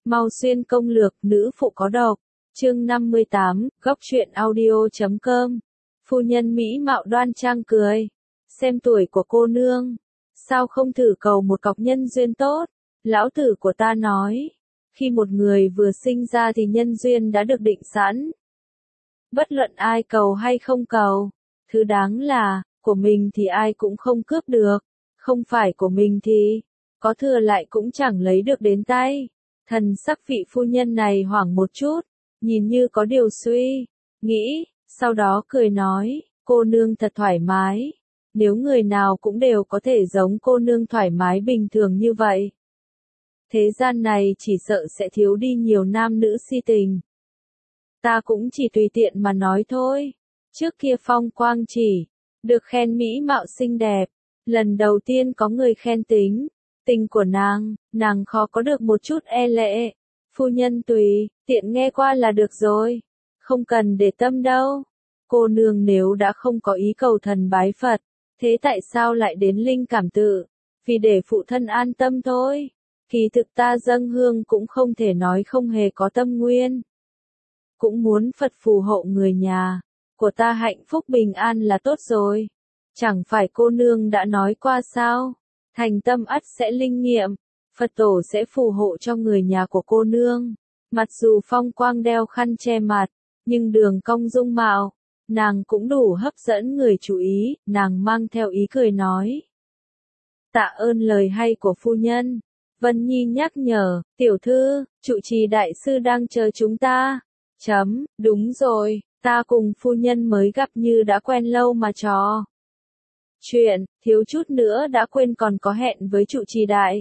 Mau xuyên công lược, nữ phụ có độc. Chương 58, góc truyện audio.com. Phu nhân mỹ mạo đoan trang cười. Xem tuổi của cô nương. Sao không thử cầu một cọc nhân duyên tốt? Lão tử của ta nói. Khi một người vừa sinh ra thì nhân duyên đã được định sẵn. Bất luận ai cầu hay không cầu. Thứ đáng là, của mình thì ai cũng không cướp được. Không phải của mình thì, có thừa lại cũng chẳng lấy được đến tay. Thần sắc vị phu nhân này hoảng một chút, nhìn như có điều suy nghĩ, sau đó cười nói, cô nương thật thoải mái. Nếu người nào cũng đều có thể giống cô nương thoải mái bình thường như vậy, thế gian này chỉ sợ sẽ thiếu đi nhiều nam nữ si tình. Ta cũng chỉ tùy tiện mà nói thôi. Trước kia Phong Quang chỉ được khen mỹ mạo xinh đẹp, lần đầu tiên có người khen tính tình của nàng khó có được một chút e lệ. Phu nhân tùy tiện nghe qua là được rồi, không cần để tâm đâu. Cô nương nếu đã không có ý cầu thần bái Phật, thế tại sao lại đến linh cảm tự? Vì để phụ thân an tâm thôi. Kỳ thực ta dâng hương cũng không thể nói không hề có tâm nguyên. Cũng muốn Phật phù hộ người nhà của ta hạnh phúc bình an là tốt rồi. Chẳng phải cô nương đã nói qua sao? Thành tâm ắt sẽ linh nghiệm, Phật tổ sẽ phù hộ cho người nhà của cô nương. Mặc dù Phong Quang đeo khăn che mặt, nhưng đường cong dung mạo, nàng cũng đủ hấp dẫn người chú ý, nàng mang theo ý cười nói. Tạ ơn lời hay của phu nhân. Vân Nhi nhắc nhở, tiểu thư, trụ trì đại sư đang chờ chúng ta. Đúng rồi, ta cùng phu nhân mới gặp như đã quen lâu mà trò chuyện, thiếu chút nữa đã quên còn có hẹn với trụ trì đại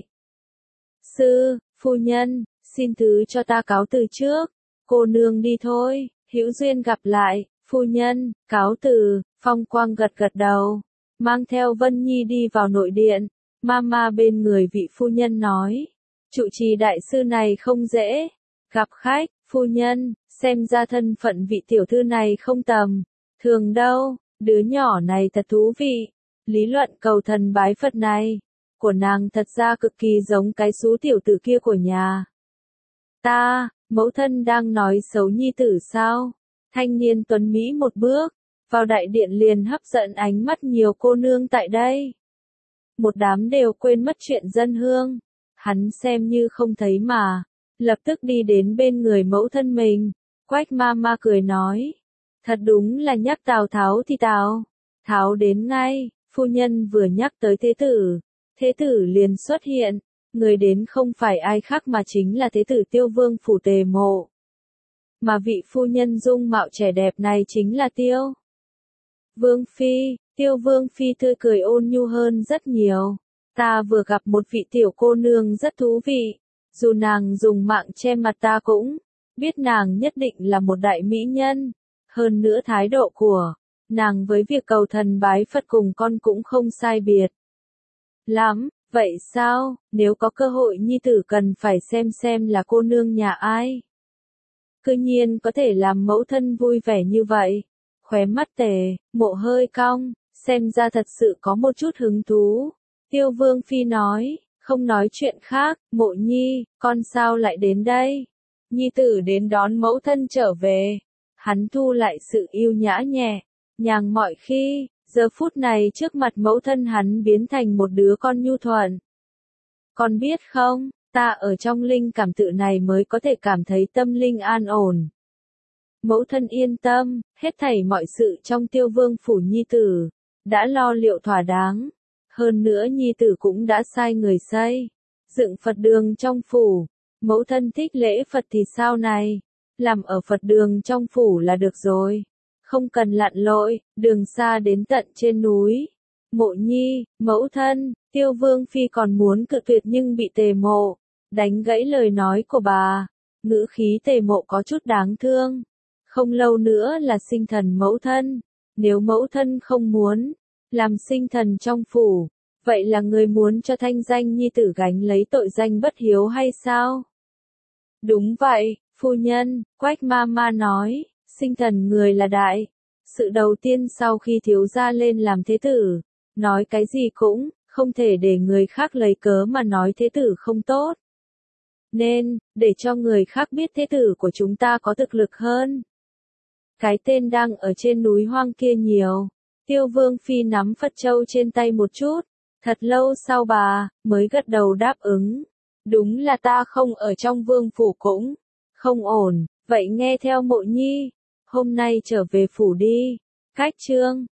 sư. Phu nhân, xin thứ cho ta cáo từ trước. Cô nương đi thôi, hữu duyên gặp lại. Phu nhân, cáo từ. Phong Quang gật gật đầu, mang theo Vân Nhi đi vào nội điện. Mama bên người vị phu nhân nói, trụ trì đại sư này không dễ gặp khách. Phu nhân, xem ra thân phận vị tiểu thư này không tầm thường đâu. Đứa nhỏ này thật thú vị. Lý luận cầu thần bái Phật này của nàng thật ra cực kỳ giống cái xú tiểu tử kia của nhà ta. Mẫu thân đang nói xấu nhi tử sao? Thanh niên tuấn Mỹ một bước vào đại điện liền hấp dẫn ánh mắt nhiều cô nương tại đây. Một đám đều quên mất chuyện dân hương. Hắn xem như không thấy mà, lập tức đi đến bên người mẫu thân mình. Quách Mama cười nói, thật đúng là nhắc Tào Tháo thì Tào Tháo đến ngay. Phu nhân vừa nhắc tới thế tử liền xuất hiện. Người đến không phải ai khác mà chính là thế tử Tiêu Vương phủ Tề Mộ. Mà vị phu nhân dung mạo trẻ đẹp này chính là Tiêu Vương Phi. Tiêu Vương Phi tươi cười ôn nhu hơn rất nhiều. Ta vừa gặp một vị tiểu cô nương rất thú vị. Dù nàng dùng mạng che mặt ta cũng biết nàng nhất định là một đại mỹ nhân. Hơn nữa thái độ của nàng với việc cầu thần bái Phật cùng con cũng không sai biệt lắm. Vậy sao, nếu có cơ hội nhi tử cần phải xem là cô nương nhà ai. Cư nhiên có thể làm mẫu thân vui vẻ như vậy. Khóe mắt Tề Mộ hơi cong, xem ra thật sự có một chút hứng thú. Tiêu Vương Phi nói, không nói chuyện khác. Mộ Nhi, con sao lại đến đây? Nhi tử đến đón mẫu thân trở về. Hắn thu lại sự yêu nhã nhẹ nhàng mọi khi, giờ phút này trước mặt mẫu thân hắn biến thành một đứa con nhu thuận. Con biết không, ta ở trong linh cảm tự này mới có thể cảm thấy tâm linh an ổn. Mẫu thân yên tâm, hết thảy mọi sự trong Tiêu Vương phủ nhi tử đã lo liệu thỏa đáng. Hơn nữa nhi tử cũng đã sai người xây dựng Phật đường trong phủ. Mẫu thân thích lễ Phật thì sao này, làm ở Phật đường trong phủ là được rồi. Không cần lặn lội, đường xa đến tận trên núi. Mộ Nhi, mẫu thân. Tiêu Vương Phi còn muốn cự tuyệt nhưng bị Tề Mộ đánh gãy lời nói của bà. Ngữ khí Tề Mộ có chút đáng thương. Không lâu nữa là sinh thần mẫu thân. Nếu mẫu thân không muốn làm sinh thần trong phủ, vậy là người muốn cho thanh danh nhi tử gánh lấy tội danh bất hiếu hay sao? Đúng vậy, phu nhân. Quách Mama nói. Sinh thần người là đại sự đầu tiên sau khi thiếu gia lên làm thế tử. Nói cái gì cũng không thể để người khác lấy cớ mà nói thế tử không tốt. Nên, để cho người khác biết thế tử của chúng ta có thực lực hơn. Cái tên đang ở trên núi hoang kia nhiều. Tiêu Vương Phi nắm Phật Châu trên tay một chút. Thật lâu sau bà, mới gật đầu đáp ứng. Đúng là ta không ở trong vương phủ cũng không ổn, vậy nghe theo Mộ Nhi. Hôm nay trở về phủ đi. Cách chương